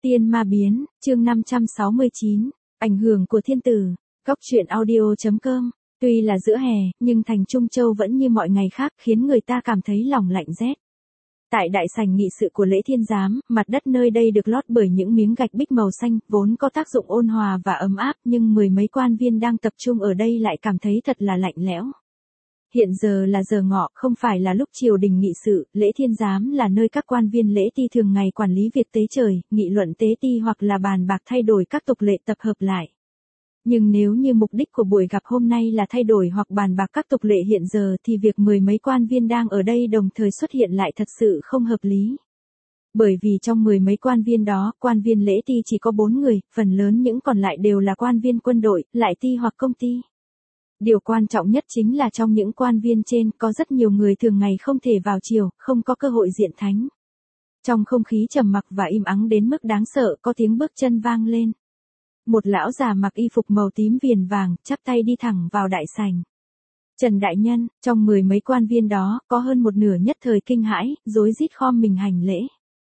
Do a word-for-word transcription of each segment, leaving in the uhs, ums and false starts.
Tiên ma biến, chương năm trăm sáu mươi chín, ảnh hưởng của thiên tử, góc truyện audio.com. Tuy là giữa hè, nhưng thành Trung Châu vẫn như mọi ngày khác khiến người ta cảm thấy lòng lạnh rét. Tại đại sảnh nghị sự của lễ thiên giám, mặt đất nơi đây được lót bởi những miếng gạch bích màu xanh, vốn có tác dụng ôn hòa và ấm áp, nhưng mười mấy quan viên đang tập trung ở đây lại cảm thấy thật là lạnh lẽo. Hiện giờ là giờ ngọ, không phải là lúc triều đình nghị sự, lễ thiên giám là nơi các quan viên lễ ti thường ngày quản lý việc tế trời, nghị luận tế ti hoặc là bàn bạc thay đổi các tục lệ tập hợp lại. Nhưng nếu như mục đích của buổi gặp hôm nay là thay đổi hoặc bàn bạc các tục lệ hiện giờ thì việc mười mấy quan viên đang ở đây đồng thời xuất hiện lại thật sự không hợp lý. Bởi vì trong mười mấy quan viên đó, quan viên lễ ti chỉ có bốn người, phần lớn những còn lại đều là quan viên quân đội, lại ti hoặc công ty. Điều quan trọng nhất chính là trong những quan viên trên có rất nhiều người thường ngày không thể vào triều, không có cơ hội diện thánh. Trong không khí trầm mặc và im ắng đến mức đáng sợ có tiếng bước chân vang lên. Một lão già mặc y phục màu tím viền vàng, chắp tay đi thẳng vào đại sảnh. Trần đại nhân, trong mười mấy quan viên đó, có hơn một nửa nhất thời kinh hãi, rối rít khom mình hành lễ.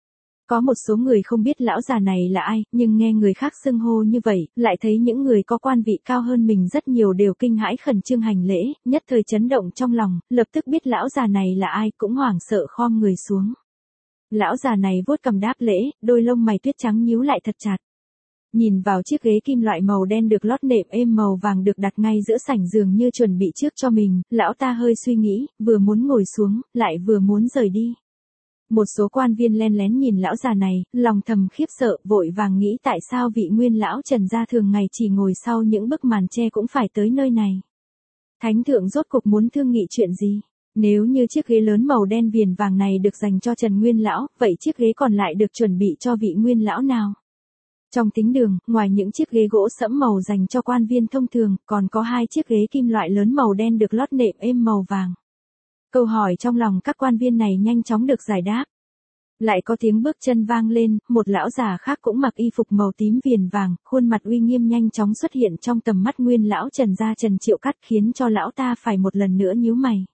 Có một số người không biết lão già này là ai, nhưng nghe người khác xưng hô như vậy, lại thấy những người có quan vị cao hơn mình rất nhiều đều kinh hãi khẩn trương hành lễ, nhất thời chấn động trong lòng, lập tức biết lão già này là ai, cũng hoảng sợ khom người xuống. Lão già này vuốt cằm đáp lễ, đôi lông mày tuyết trắng nhíu lại thật chặt. Nhìn vào chiếc ghế kim loại màu đen được lót nệm êm màu vàng được đặt ngay giữa sảnh giường như chuẩn bị trước cho mình, lão ta hơi suy nghĩ, vừa muốn ngồi xuống, lại vừa muốn rời đi. Một số quan viên len lén nhìn lão già này, lòng thầm khiếp sợ, vội vàng nghĩ tại sao vị nguyên lão Trần gia thường ngày chỉ ngồi sau những bức màn che cũng phải tới nơi này. Thánh thượng rốt cục muốn thương nghị chuyện gì? Nếu như chiếc ghế lớn màu đen viền vàng này được dành cho Trần Nguyên lão, vậy chiếc ghế còn lại được chuẩn bị cho vị nguyên lão nào? Trong thính đường, ngoài những chiếc ghế gỗ sẫm màu dành cho quan viên thông thường, còn có hai chiếc ghế kim loại lớn màu đen được lót nệm êm màu vàng. Câu hỏi trong lòng các quan viên này nhanh chóng được giải đáp. Lại có tiếng bước chân vang lên, một lão già khác cũng mặc y phục màu tím viền vàng, khuôn mặt uy nghiêm nhanh chóng xuất hiện trong tầm mắt nguyên lão Trần gia Trần Triệu Cắt khiến cho lão ta phải một lần nữa nhíu mày.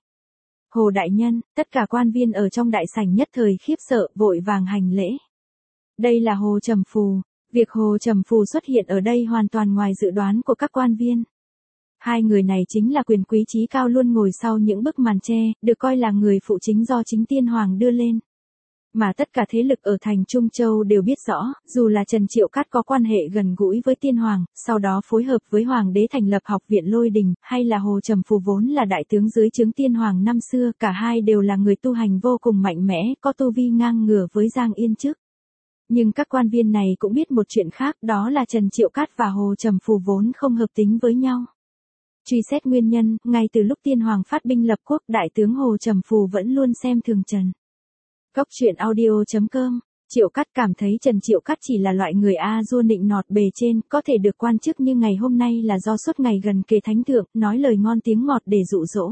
Hồ đại nhân, tất cả quan viên ở trong đại sảnh nhất thời khiếp sợ, vội vàng hành lễ. Đây là Hồ Trầm Phù. Việc Hồ Trầm Phù xuất hiện ở đây hoàn toàn ngoài dự đoán của các quan viên. Hai người này chính là quyền quý trí cao luôn ngồi sau những bức màn che, được coi là người phụ chính do chính tiên hoàng đưa lên. Mà tất cả thế lực ở thành Trung Châu đều biết rõ, dù là Trần Triệu Cát có quan hệ gần gũi với tiên hoàng, sau đó phối hợp với hoàng đế thành lập học viện Lôi Đình, hay là Hồ Trầm Phù vốn là đại tướng dưới trướng tiên hoàng năm xưa, cả hai đều là người tu hành vô cùng mạnh mẽ, có tu vi ngang ngửa với Giang Yên Chức. Nhưng các quan viên này cũng biết một chuyện khác, đó là Trần Triệu Cát và Hồ Trầm Phù vốn không hợp tính với nhau. Truy xét nguyên nhân, ngay từ lúc tiên hoàng phát binh lập quốc, đại tướng Hồ Trầm Phù vẫn luôn xem thường Trần. Góc truyện audio.com. Triệu Cát cảm thấy Trần Triệu Cát chỉ là loại người a dua nịnh nọt bề trên, có thể được quan chức như ngày hôm nay là do suốt ngày gần kề thánh thượng, nói lời ngon tiếng ngọt để dụ dỗ.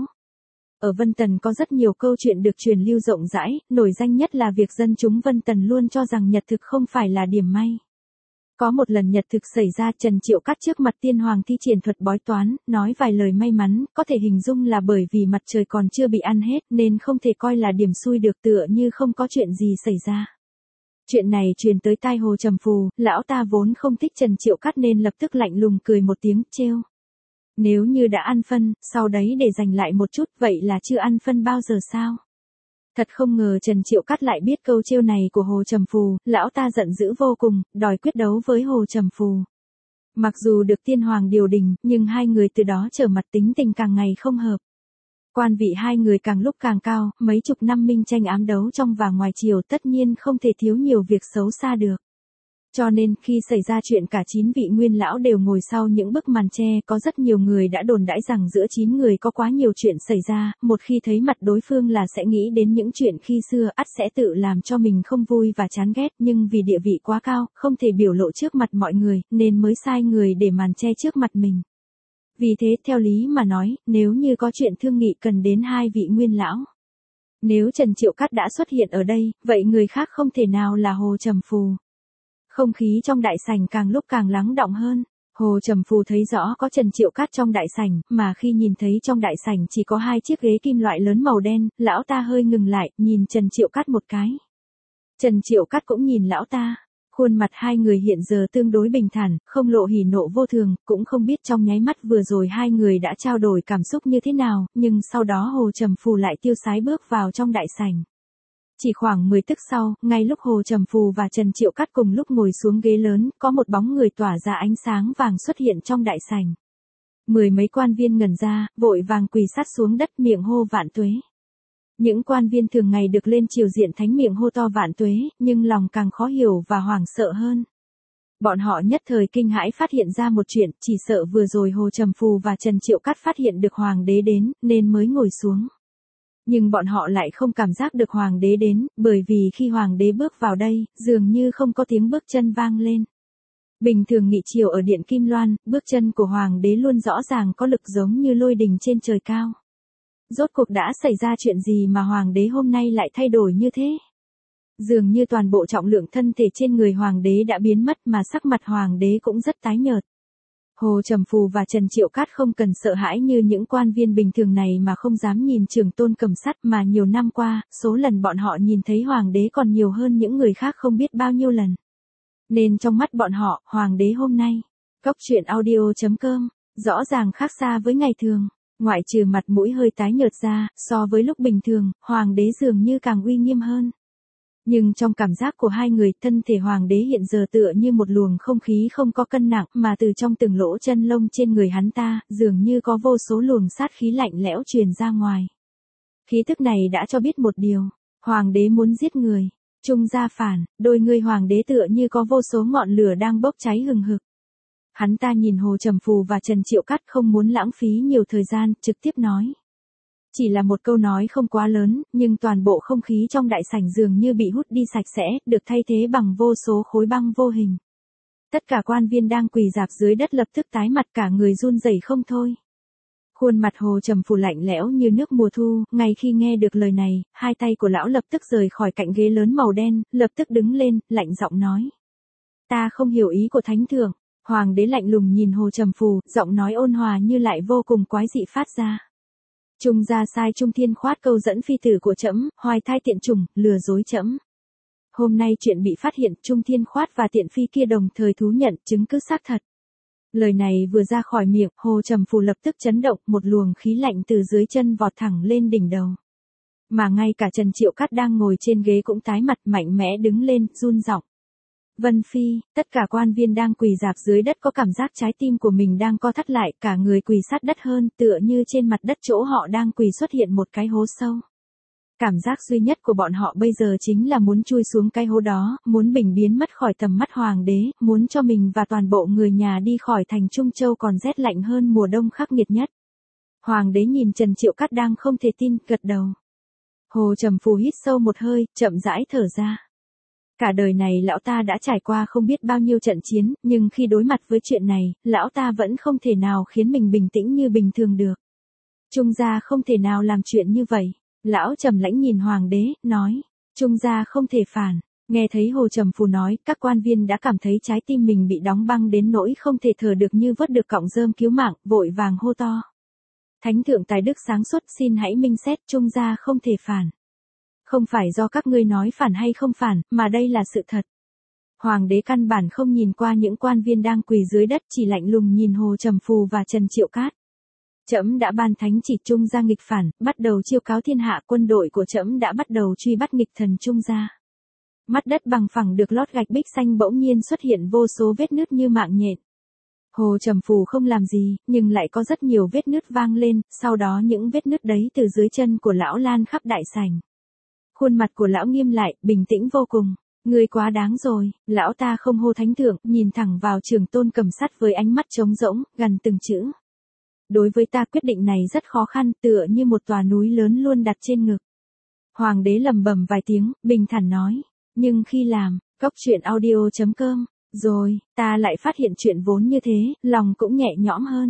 Ở Vân Tần có rất nhiều câu chuyện được truyền lưu rộng rãi, nổi danh nhất là việc dân chúng Vân Tần luôn cho rằng nhật thực không phải là điểm may. Có một lần nhật thực xảy ra, Trần Triệu Cát trước mặt tiên hoàng thi triển thuật bói toán, nói vài lời may mắn, có thể hình dung là bởi vì mặt trời còn chưa bị ăn hết nên không thể coi là điểm xui được, tựa như không có chuyện gì xảy ra. Chuyện này truyền tới tai Hồ Trầm Phù, lão ta vốn không thích Trần Triệu Cát nên lập tức lạnh lùng cười một tiếng, trêu. Nếu như đã ăn phân, sau đấy để dành lại một chút, vậy là chưa ăn phân bao giờ sao? Thật không ngờ Trần Triệu Cát lại biết câu trêu này của Hồ Trầm Phù, lão ta giận dữ vô cùng, đòi quyết đấu với Hồ Trầm Phù. Mặc dù được tiên hoàng điều đình, nhưng hai người từ đó trở mặt tính tình càng ngày không hợp. Quan vị hai người càng lúc càng cao, mấy chục năm minh tranh ám đấu trong và ngoài triều tất nhiên không thể thiếu nhiều việc xấu xa được. Cho nên khi xảy ra chuyện cả chín vị nguyên lão đều ngồi sau những bức màn che, có rất nhiều người đã đồn đãi rằng giữa chín người có quá nhiều chuyện xảy ra, một khi thấy mặt đối phương là sẽ nghĩ đến những chuyện khi xưa, ắt sẽ tự làm cho mình không vui và chán ghét, nhưng vì địa vị quá cao, không thể biểu lộ trước mặt mọi người, nên mới sai người để màn che trước mặt mình. Vì thế, theo lý mà nói, nếu như có chuyện thương nghị cần đến hai vị nguyên lão. Nếu Trần Triệu Cát đã xuất hiện ở đây, vậy người khác không thể nào là Hồ Trầm Phù. Không khí trong đại sảnh càng lúc càng lắng đọng hơn. Hồ Trầm Phù thấy rõ có Trần Triệu Cát trong đại sảnh, mà khi nhìn thấy trong đại sảnh chỉ có hai chiếc ghế kim loại lớn màu đen, lão ta hơi ngừng lại, nhìn Trần Triệu Cát một cái. Trần Triệu Cát cũng nhìn lão ta. Khuôn mặt hai người hiện giờ tương đối bình thản, không lộ hỉ nộ vô thường, cũng không biết trong nháy mắt vừa rồi hai người đã trao đổi cảm xúc như thế nào, nhưng sau đó Hồ Trầm Phù lại tiêu sái bước vào trong đại sảnh. Chỉ khoảng mười tức sau, ngay lúc Hồ Trầm Phù và Trần Triệu Cát cùng lúc ngồi xuống ghế lớn, có một bóng người tỏa ra ánh sáng vàng xuất hiện trong đại sảnh. Mười mấy quan viên ngẩn ra, vội vàng quỳ sát xuống đất miệng hô vạn tuế. Những quan viên thường ngày được lên triều diện thánh miệng hô to vạn tuế, nhưng lòng càng khó hiểu và hoảng sợ hơn. Bọn họ nhất thời kinh hãi phát hiện ra một chuyện, chỉ sợ vừa rồi Hồ Trầm Phù và Trần Triệu Cát phát hiện được hoàng đế đến, nên mới ngồi xuống. Nhưng bọn họ lại không cảm giác được hoàng đế đến, bởi vì khi hoàng đế bước vào đây, dường như không có tiếng bước chân vang lên. Bình thường nghị triều ở Điện Kim Loan, bước chân của hoàng đế luôn rõ ràng có lực giống như lôi đình trên trời cao. Rốt cuộc đã xảy ra chuyện gì mà hoàng đế hôm nay lại thay đổi như thế? Dường như toàn bộ trọng lượng thân thể trên người hoàng đế đã biến mất mà sắc mặt hoàng đế cũng rất tái nhợt. Hồ Trầm Phù và Trần Triệu Cát không cần sợ hãi như những quan viên bình thường này mà không dám nhìn Trường Tôn Cầm Sắt, mà nhiều năm qua, số lần bọn họ nhìn thấy hoàng đế còn nhiều hơn những người khác không biết bao nhiêu lần. Nên trong mắt bọn họ, hoàng đế hôm nay, Cóc Truyện Audio chấm com, rõ ràng khác xa với ngày thường. Ngoại trừ mặt mũi hơi tái nhợt ra, so với lúc bình thường, hoàng đế dường như càng uy nghiêm hơn. Nhưng trong cảm giác của hai người, thân thể hoàng đế hiện giờ tựa như một luồng không khí không có cân nặng, mà từ trong từng lỗ chân lông trên người hắn ta, dường như có vô số luồng sát khí lạnh lẽo truyền ra ngoài. Khí tức này đã cho biết một điều, hoàng đế muốn giết người. Trung gia phản, đôi người hoàng đế tựa như có vô số ngọn lửa đang bốc cháy hừng hực. Hắn ta nhìn Hồ Trầm Phù và Trần Triệu Cát không muốn lãng phí nhiều thời gian, trực tiếp nói. Chỉ là một câu nói không quá lớn, nhưng toàn bộ không khí trong đại sảnh dường như bị hút đi sạch sẽ, được thay thế bằng vô số khối băng vô hình. Tất cả quan viên đang quỳ rạp dưới đất lập tức tái mặt, cả người run rẩy không thôi. Khuôn mặt Hồ Trầm Phù lạnh lẽo như nước mùa thu, ngay khi nghe được lời này, hai tay của lão lập tức rời khỏi cạnh ghế lớn màu đen, lập tức đứng lên, lạnh giọng nói. Ta không hiểu ý của thánh thượng. Hoàng đế lạnh lùng nhìn Hồ Trầm Phù, giọng nói ôn hòa như lại vô cùng quái dị phát ra. Trung gia sai Trung Thiên Khoát câu dẫn phi tử của trẫm, hoài thai tiện chủng, lừa dối trẫm. Hôm nay chuyện bị phát hiện, Trung Thiên Khoát và tiện phi kia đồng thời thú nhận chứng cứ xác thật. Lời này vừa ra khỏi miệng, Hồ Trầm Phù lập tức chấn động, một luồng khí lạnh từ dưới chân vọt thẳng lên đỉnh đầu. Mà ngay cả Trần Triệu Cát đang ngồi trên ghế cũng tái mặt, mạnh mẽ đứng lên, run giọng. Vân Phi, tất cả quan viên đang quỳ rạp dưới đất có cảm giác trái tim của mình đang co thắt lại, cả người quỳ sát đất hơn, tựa như trên mặt đất chỗ họ đang quỳ xuất hiện một cái hố sâu. Cảm giác duy nhất của bọn họ bây giờ chính là muốn chui xuống cái hố đó, muốn bình biến mất khỏi tầm mắt hoàng đế, muốn cho mình và toàn bộ người nhà đi khỏi thành Trung Châu còn rét lạnh hơn mùa đông khắc nghiệt nhất. Hoàng đế nhìn Trần Triệu Cát đang không thể tin, gật đầu. Hồ Trầm Phù hít sâu một hơi, chậm rãi thở ra. Cả đời này lão ta đã trải qua không biết bao nhiêu trận chiến, nhưng khi đối mặt với chuyện này, lão ta vẫn không thể nào khiến mình bình tĩnh như bình thường được. Trung gia không thể nào làm chuyện như vậy. Lão trầm lãnh nhìn hoàng đế, nói, Trung gia không thể phản. Nghe thấy Hồ Trầm Phù nói, các quan viên đã cảm thấy trái tim mình bị đóng băng đến nỗi không thể thở được như vớt được cọng rơm cứu mạng, vội vàng hô to. Thánh thượng tài đức sáng suốt, xin hãy minh xét, Trung gia không thể phản. Không phải do các ngươi nói phản hay không phản, mà đây là sự thật. Hoàng đế căn bản không nhìn qua những quan viên đang quỳ dưới đất, chỉ lạnh lùng nhìn Hồ Trầm Phù và Trần Triệu Cát. Trẫm đã ban thánh chỉ Trung gia nghịch phản, bắt đầu chiêu cáo thiên hạ, quân đội của trẫm đã bắt đầu truy bắt nghịch thần Trung gia. Mắt đất bằng phẳng được lót gạch bích xanh bỗng nhiên xuất hiện vô số vết nứt như mạng nhện. Hồ Trầm Phù không làm gì, nhưng lại có rất nhiều vết nứt vang lên, sau đó những vết nứt đấy từ dưới chân của lão lan khắp đại sảnh. Khuôn mặt của lão nghiêm lại, bình tĩnh vô cùng. Ngươi quá đáng rồi, lão ta không hô thánh thượng, nhìn thẳng vào Trường Tôn Cầm Sắt với ánh mắt trống rỗng, gần từng chữ. Đối với ta quyết định này rất khó khăn, tựa như một tòa núi lớn luôn đặt trên ngực. Hoàng đế lẩm bẩm vài tiếng, bình thản nói. Nhưng khi làm, Cóc Truyện Audio chấm com, rồi, ta lại phát hiện chuyện vốn như thế, lòng cũng nhẹ nhõm hơn.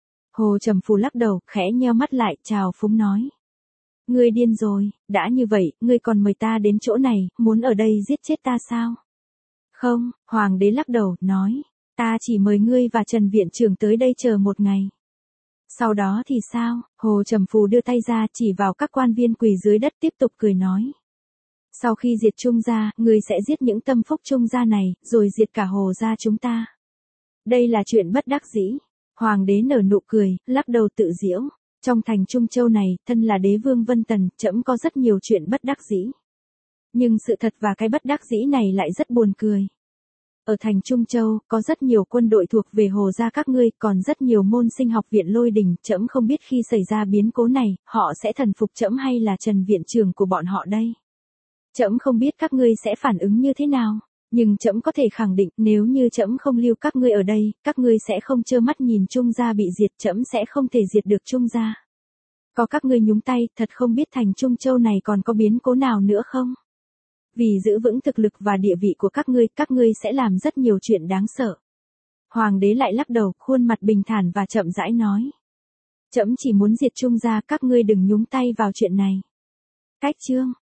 Hồ Trầm Phù lắc đầu, khẽ nheo mắt lại, chào phúng nói. Ngươi điên rồi, đã như vậy, ngươi còn mời ta đến chỗ này, muốn ở đây giết chết ta sao? Không, Hoàng đế lắc đầu, nói, ta chỉ mời ngươi và Trần Viện Trưởng tới đây chờ một ngày. Sau đó thì sao? Hồ Trầm Phù đưa tay ra chỉ vào các quan viên quỳ dưới đất tiếp tục cười nói. Sau khi diệt Trung gia, ngươi sẽ giết những tâm phúc Trung gia này, rồi diệt cả Hồ gia chúng ta. Đây là chuyện bất đắc dĩ. Hoàng đế nở nụ cười, lắc đầu tự giễu. Trong thành Trung Châu này, thân là đế vương Vân Tần, trẫm có rất nhiều chuyện bất đắc dĩ. Nhưng sự thật và cái bất đắc dĩ này lại rất buồn cười. Ở thành Trung Châu, có rất nhiều quân đội thuộc về Hồ gia các ngươi, còn rất nhiều môn sinh học viện Lôi Đình, trẫm không biết khi xảy ra biến cố này, họ sẽ thần phục trẫm hay là Trần viện trưởng của bọn họ đây. Trẫm không biết các ngươi sẽ phản ứng như thế nào, nhưng trẫm có thể khẳng định, nếu như trẫm không lưu các ngươi ở đây, các ngươi sẽ không trơ mắt nhìn Trung gia bị diệt, trẫm sẽ không thể diệt được Trung gia. Có các ngươi nhúng tay, thật không biết thành Trung Châu này còn có biến cố nào nữa không? Vì giữ vững thực lực và địa vị của các ngươi, các ngươi sẽ làm rất nhiều chuyện đáng sợ. Hoàng đế lại lắc đầu, khuôn mặt bình thản và chậm rãi nói. Trẫm chỉ muốn diệt Trung gia, các ngươi đừng nhúng tay vào chuyện này. Cách chương